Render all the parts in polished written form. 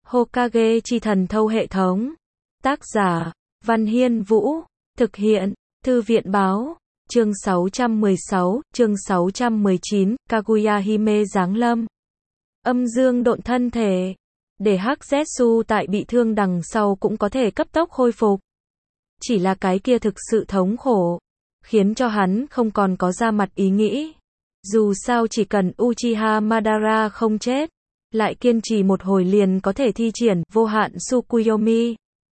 Hokage chi thần thâu hệ thống. Tác giả, Văn Hiên Vũ. Thực hiện, Thư viện Báo. Chương 616, chương 619, Kaguya Hime giáng lâm. Âm dương độn thân thể. Để Hắc Zetsu tại bị thương đằng sau cũng có thể cấp tốc khôi phục. Chỉ là cái kia thực sự thống khổ, khiến cho hắn không còn có ra mặt ý nghĩ. Dù sao chỉ cần Uchiha Madara không chết, lại kiên trì một hồi liền có thể thi triển vô hạn Tsukuyomi.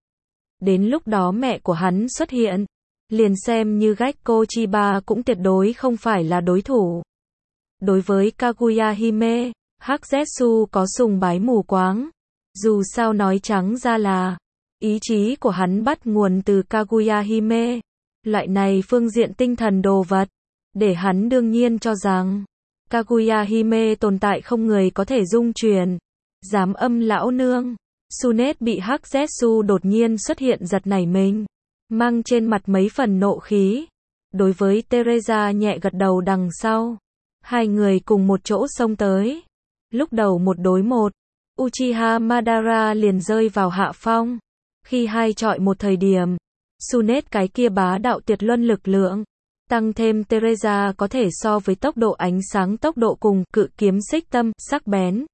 Đến lúc đó mẹ của hắn xuất hiện, liền xem như Gekko Chiba cũng tuyệt đối không phải là đối thủ. Đối với Kaguya Hime, Hắc Zetsu có sùng bái mù quáng. Dù sao nói trắng ra là, ý chí của hắn bắt nguồn từ Kaguya Hime. Loại này phương diện tinh thần đồ vật, để hắn đương nhiên cho rằng, Kaguya Hime tồn tại không người có thể dung truyền. Dám âm lão nương. Tsunade bị Hắc Zetsu đột nhiên xuất hiện giật nảy mình, mang trên mặt mấy phần nộ khí. Đối với Teresa nhẹ gật đầu đằng sau, hai người cùng một chỗ xông tới. Lúc đầu một đối một, Uchiha Madara liền rơi vào hạ phong. Khi hai chọi một thời điểm, Tsunade cái kia bá đạo tuyệt luân lực lượng, tăng thêm Teresa có thể so với tốc độ ánh sáng tốc độ cùng cự kiếm xích tâm, sắc bén.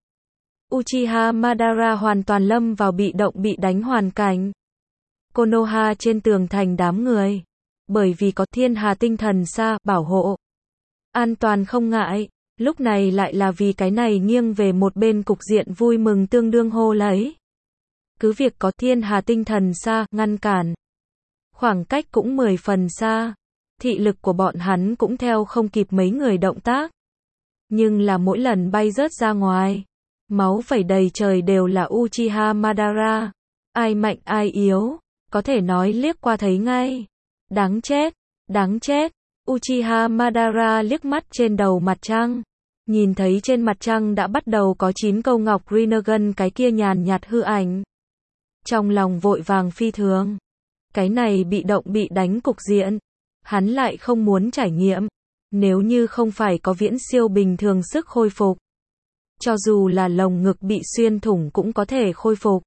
Uchiha Madara hoàn toàn lâm vào bị động bị đánh hoàn cảnh. Konoha trên tường thành đám người, bởi vì có thiên hà tinh thần sa bảo hộ, an toàn không ngại, lúc này lại là vì cái này nghiêng về một bên cục diện vui mừng tương đương hô lấy. Cứ việc có thiên hà tinh thần sa ngăn cản, khoảng cách cũng 10 phần xa, thị lực của bọn hắn cũng theo không kịp mấy người động tác. Nhưng là mỗi lần bay rớt ra ngoài, máu vẩy đầy trời đều là Uchiha Madara. Ai mạnh ai yếu, có thể nói liếc qua thấy ngay. Đáng chết, đáng chết. Uchiha Madara liếc mắt trên đầu mặt trăng, nhìn thấy trên mặt trăng đã bắt đầu có 9 câu ngọc Rinnegan cái kia nhàn nhạt hư ảnh. Trong lòng vội vàng phi thường. Cái này bị động bị đánh cục diện, hắn lại không muốn trải nghiệm. Nếu như không phải có viễn siêu bình thường sức khôi phục, cho dù là lồng ngực bị xuyên thủng cũng có thể khôi phục.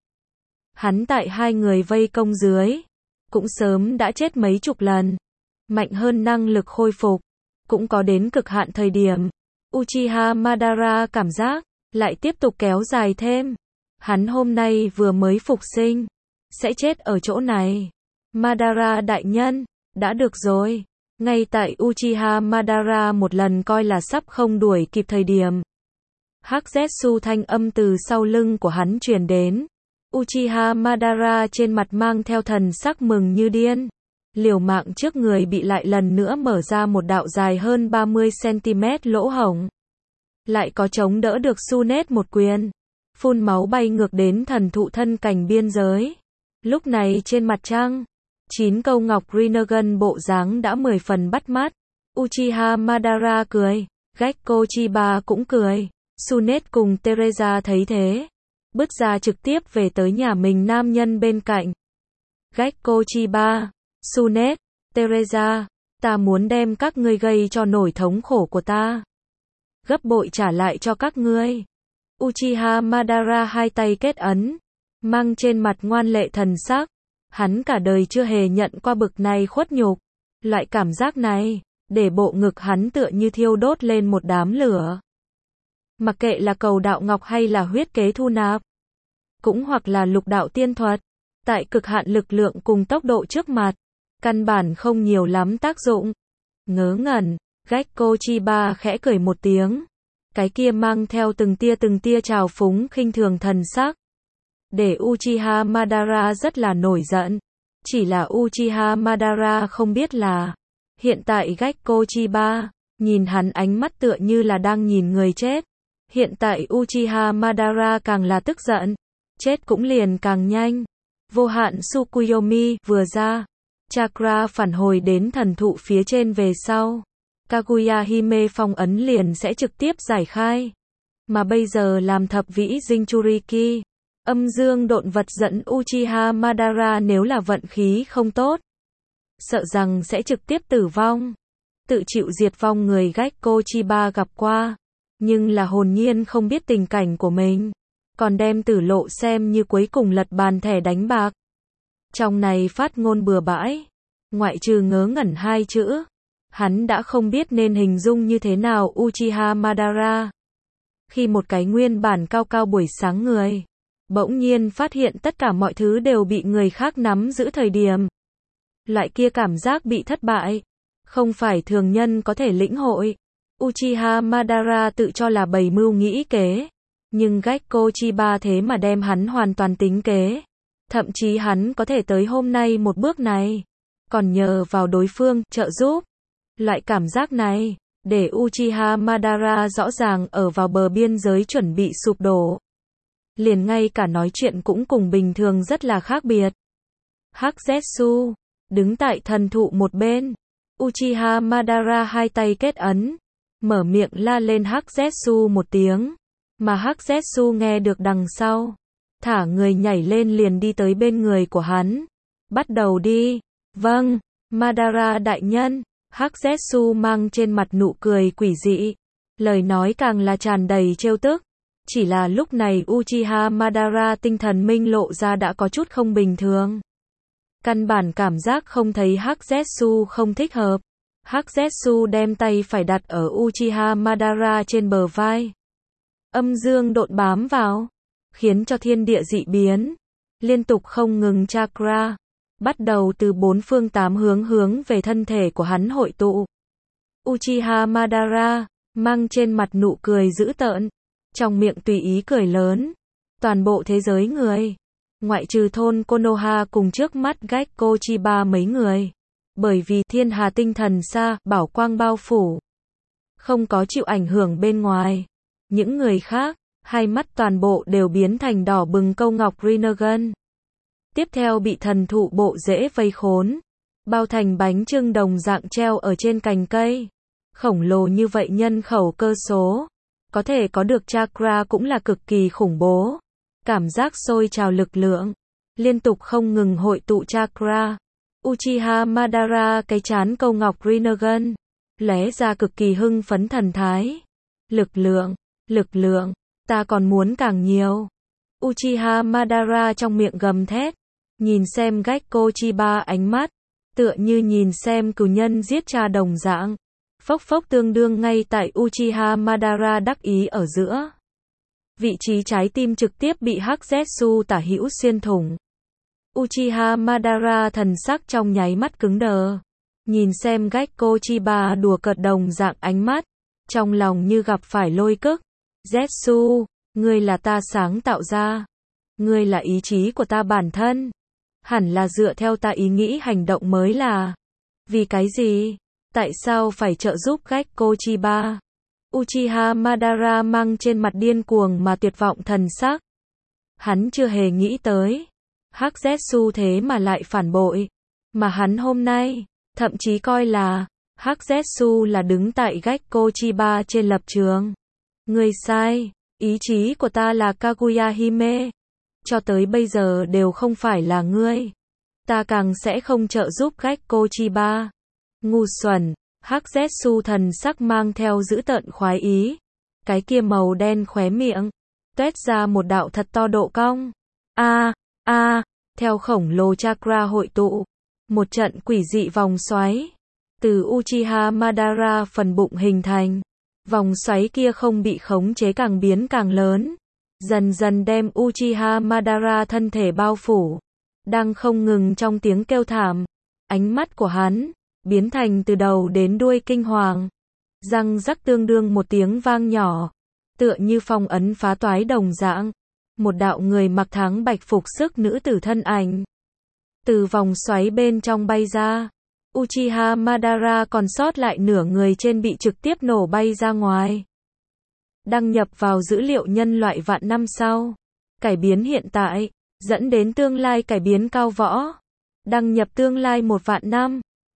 Hắn tại hai người vây công dưới, cũng sớm đã chết mấy chục lần. Mạnh hơn năng lực khôi phục, cũng có đến cực hạn thời điểm. Uchiha Madara cảm giác, lại tiếp tục kéo dài thêm. Hắn hôm nay vừa mới phục sinh, sẽ chết ở chỗ này. Madara đại nhân, đã được rồi. Ngay tại Uchiha Madara một lần coi là sắp không đuổi kịp thời điểm, Hắc Zetsu thanh âm từ sau lưng của hắn truyền đến. Uchiha Madara trên mặt mang theo thần sắc mừng như điên. Liều mạng trước người bị lại lần nữa mở ra một đạo dài hơn 30 cm lỗ hổng. Lại có chống đỡ được Tsunade một quyền. Phun máu bay ngược đến thần thụ thân cảnh biên giới. Lúc này trên mặt trăng, 9 câu ngọc Rinnegan bộ dáng đã 10 phần bắt mắt. Uchiha Madara cười, Gekko Chiba cũng cười. Tsunade cùng Teresa thấy thế, bước ra trực tiếp về tới nhà mình nam nhân bên cạnh. Gekko Chiba, Tsunade, Teresa, ta muốn đem các ngươi gây cho nỗi thống khổ của ta gấp bội trả lại cho các ngươi. Uchiha Madara hai tay kết ấn, mang trên mặt ngoan lệ thần sắc. Hắn cả đời chưa hề nhận qua bực này khuất nhục. Loại cảm giác này, để bộ ngực hắn tựa như thiêu đốt lên một đám lửa. Mặc kệ là cầu đạo ngọc hay là huyết kế thu nạp, cũng hoặc là lục đạo tiên thuật, tại cực hạn lực lượng cùng tốc độ trước mặt, căn bản không nhiều lắm tác dụng. Ngớ ngẩn, Gekko Chiba khẽ cười một tiếng, cái kia mang theo từng tia trào phúng khinh thường thần sắc, để Uchiha Madara rất là nổi giận. Chỉ là Uchiha Madara không biết là, hiện tại Gekko Chiba, nhìn hắn ánh mắt tựa như là đang nhìn người chết. Hiện tại Uchiha Madara càng là tức giận, chết cũng liền càng nhanh. Vô hạn Tsukuyomi vừa ra, chakra phản hồi đến thần thụ phía trên về sau, Kaguya Hime phong ấn liền sẽ trực tiếp giải khai. Mà bây giờ làm thập vĩ Jinchuriki, âm dương độn vật dẫn Uchiha Madara nếu là vận khí không tốt, sợ rằng sẽ trực tiếp tử vong. Tự chịu diệt vong người Gekko Chiba gặp qua, nhưng là hồn nhiên không biết tình cảnh của mình. còn đem Tử Lộ xem như cuối cùng lật bàn thẻ đánh bạc. Trong này phát ngôn bừa bãi, ngoại trừ ngớ ngẩn hai chữ, hắn đã không biết nên hình dung như thế nào Uchiha Madara. Khi một cái nguyên bản cao cao buổi sáng người, bỗng nhiên phát hiện tất cả mọi thứ đều bị người khác nắm giữ thời điểm. Loại kia cảm giác bị thất bại, không phải thường nhân có thể lĩnh hội. Uchiha Madara tự cho là bày mưu nghĩ kế, nhưng Gekko Chiba thế mà đem hắn hoàn toàn tính kế. Thậm chí hắn có thể tới hôm nay một bước này, còn nhờ vào đối phương trợ giúp. Loại cảm giác này, để Uchiha Madara rõ ràng ở vào bờ biên giới chuẩn bị sụp đổ. Liền ngay cả nói chuyện cũng cùng bình thường rất là khác biệt. Hắc Zetsu đứng tại thần thụ một bên. Uchiha Madara hai tay kết ấn, mở miệng la lên Hắc Zetsu một tiếng, mà Hắc Zetsu nghe được đằng sau, thả người nhảy lên liền đi tới bên người của hắn. Bắt đầu đi. Vâng, Madara đại nhân. Hắc Zetsu mang trên mặt nụ cười quỷ dị, lời nói càng là tràn đầy trêu tức. Chỉ là lúc này Uchiha Madara tinh thần minh lộ ra đã có chút không bình thường. Căn bản cảm giác không thấy Hắc Zetsu không thích hợp. Hắc Zetsu đem tay phải đặt ở Uchiha Madara trên bờ vai. Âm dương độn bám vào, khiến cho thiên địa dị biến, liên tục không ngừng chakra, bắt đầu từ bốn phương tám hướng về thân thể của hắn hội tụ. Uchiha Madara mang trên mặt nụ cười dữ tợn, trong miệng tùy ý cười lớn. Toàn bộ thế giới người, ngoại trừ thôn Konoha cùng trước mắt Gekko Chiba mấy người, bởi vì thiên hà tinh thần xa, bảo quang bao phủ, không có chịu ảnh hưởng bên ngoài. Những người khác, hai mắt toàn bộ đều biến thành đỏ bừng câu ngọc Rinnegan. Tiếp theo bị thần thụ bộ rễ vây khốn, bao thành bánh chưng đồng dạng treo ở trên cành cây. Khổng lồ như vậy nhân khẩu cơ số, có thể có được chakra cũng là cực kỳ khủng bố. Cảm giác sôi trào lực lượng, liên tục không ngừng hội tụ chakra. Uchiha Madara cái chán câu ngọc Rinnegan, lóe ra cực kỳ hưng phấn thần thái. Lực lượng, ta còn muốn càng nhiều. Uchiha Madara trong miệng gầm thét, nhìn xem Gekko Chiba ánh mắt, tựa như nhìn xem cừu nhân giết cha đồng dạng. Phốc phốc tương đương ngay tại Uchiha Madara đắc ý ở giữa. Vị trí trái tim trực tiếp bị Hắc Zetsu tả hữu xuyên thủng. Uchiha Madara thần sắc trong nháy mắt cứng đờ. Nhìn xem Gekko Chiba đùa cợt đồng dạng ánh mắt, trong lòng như gặp phải lôi cức. Zetsu, ngươi là ta sáng tạo ra. Ngươi là ý chí của ta bản thân. Hẳn là dựa theo ta ý nghĩ hành động mới là. Vì cái gì? Tại sao phải trợ giúp Gekko Chiba? Uchiha Madara mang trên mặt điên cuồng mà tuyệt vọng thần sắc. Hắn chưa hề nghĩ tới Hắc Zetsu thế mà lại phản bội. Mà hắn hôm nay, thậm chí coi là Hắc Zetsu là đứng tại Gekko Chiba trên lập trường. Ngươi sai, ý chí của ta là Kaguya Hime. Cho tới bây giờ đều không phải là ngươi. Ta càng sẽ không trợ giúp Gekko Chiba. Ngu xuẩn. Hắc Zetsu thần sắc mang theo dữ tợn khoái ý. Cái kia màu đen khóe miệng, tuét ra một đạo thật to độ cong. Theo khổng lồ chakra hội tụ, một trận quỷ dị vòng xoáy từ Uchiha Madara phần bụng hình thành. Vòng xoáy kia không bị khống chế càng biến càng lớn, dần dần đem Uchiha Madara thân thể bao phủ, đang không ngừng trong tiếng kêu thảm. Ánh mắt của hắn biến thành từ đầu đến đuôi kinh hoàng. Răng rắc tương đương một tiếng vang nhỏ, tựa như phong ấn phá toái đồng dạng. Một đạo người mặc thắng bạch phục sức nữ tử thân ảnh từ vòng xoáy bên trong bay ra. Uchiha Madara còn sót lại nửa người trên bị trực tiếp nổ bay ra ngoài. Đăng nhập vào dữ liệu nhân loại vạn năm sau. Cải biến hiện tại, dẫn đến tương lai cải biến cao võ. Đăng nhập tương lai 1 vạn năm.